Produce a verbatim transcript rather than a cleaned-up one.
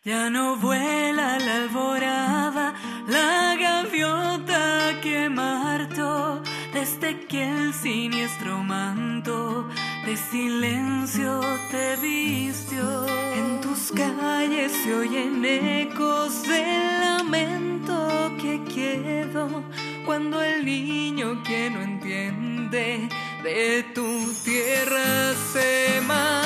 Ya no vuela la alborada, la gaviota que martó, desde que el siniestro manto de silencio te vistió. En tus calles se oyen ecos del lamento que quedó cuando el niño que no entiende de tu tierra se marchó.